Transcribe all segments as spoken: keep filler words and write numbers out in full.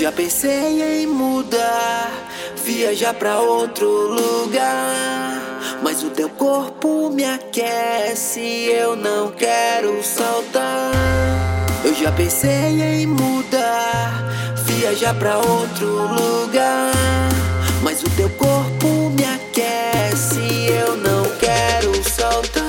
já pensei em mudar, viajar pra outro lugar, mas o teu corpo me aquece, eu não quero soltar. Eu já pensei em mudar, viajar pra outro lugar, mas o teu corpo me aquece, eu não quero soltar.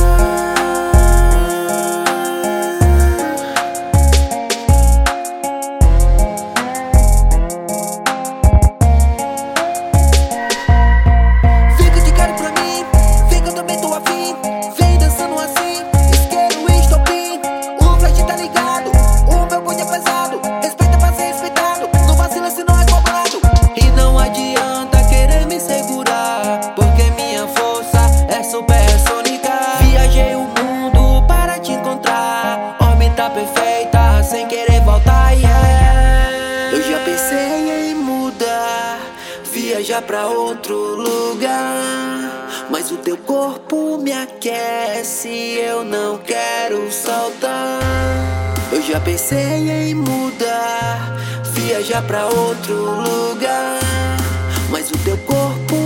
Perfeita, sem querer voltar, yeah. Eu já pensei em mudar, viajar pra outro lugar, mas o teu corpo me aquece, eu não quero soltar. Eu já pensei em mudar, viajar pra outro lugar, mas o teu corpo